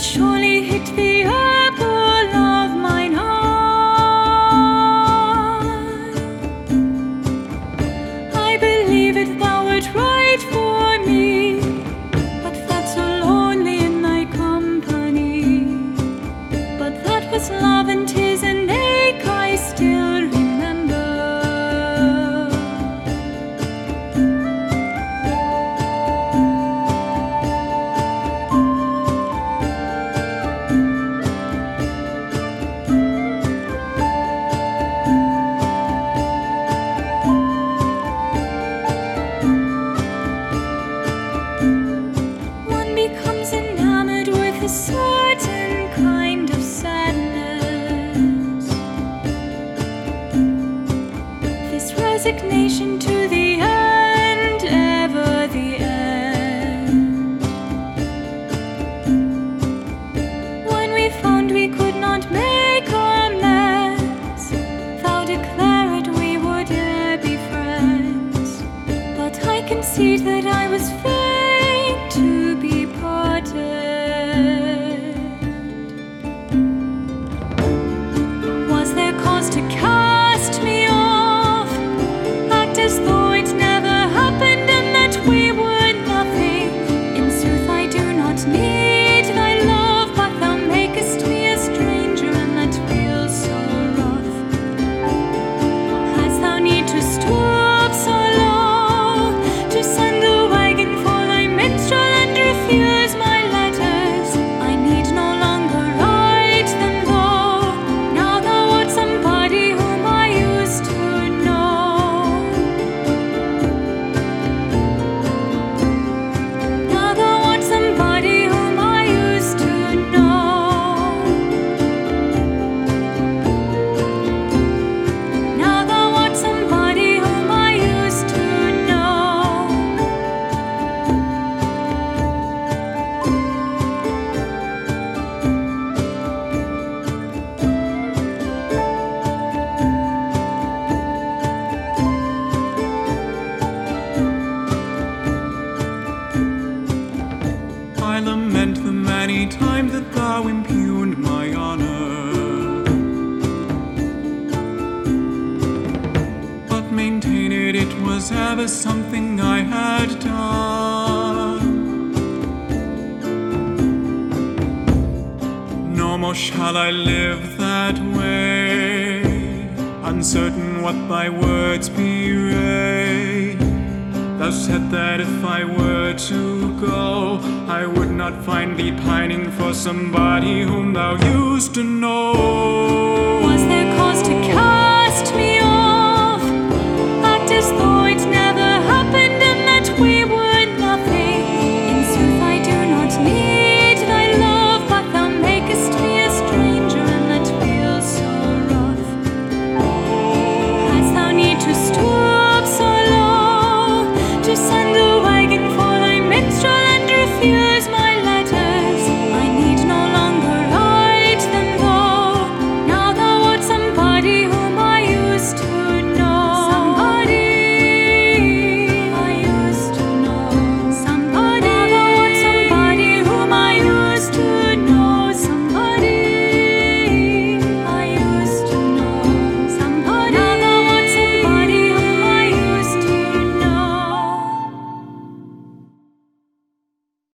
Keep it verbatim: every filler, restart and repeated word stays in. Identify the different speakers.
Speaker 1: surely hit the apple of mine eye. I believe it, thou wert right for me, but felt so lonely in thy company. But that was love, and 'tis an ache I still remember. One becomes enamored with a certain kind of sadness, this resignation to the end, ever the end. When we found we could not make amends, thou declared we would e'er be friends. But I concede that I was fain to be parted. Was there cause to cast me off, act as though it never happened and that we were nothing? In sooth, I do not need thy love, but thou makest me a stranger, and that feels so rough. Hadst thou need to stoop so low, to send the wagon for thy minstrel and refuse my letters, I need no longer write them, though now thou art somebody whom I used to know. Now thou art somebody whom I used to know. Now thou art somebody whom I used to know.
Speaker 2: I lament the many times that thou impugned my honor, but maintained it was ever something I had done. No more shall I live that way, uncertain what thy words bewray. Thou said that if I were to go, I would not find thee pining for somebody whom thou used to know.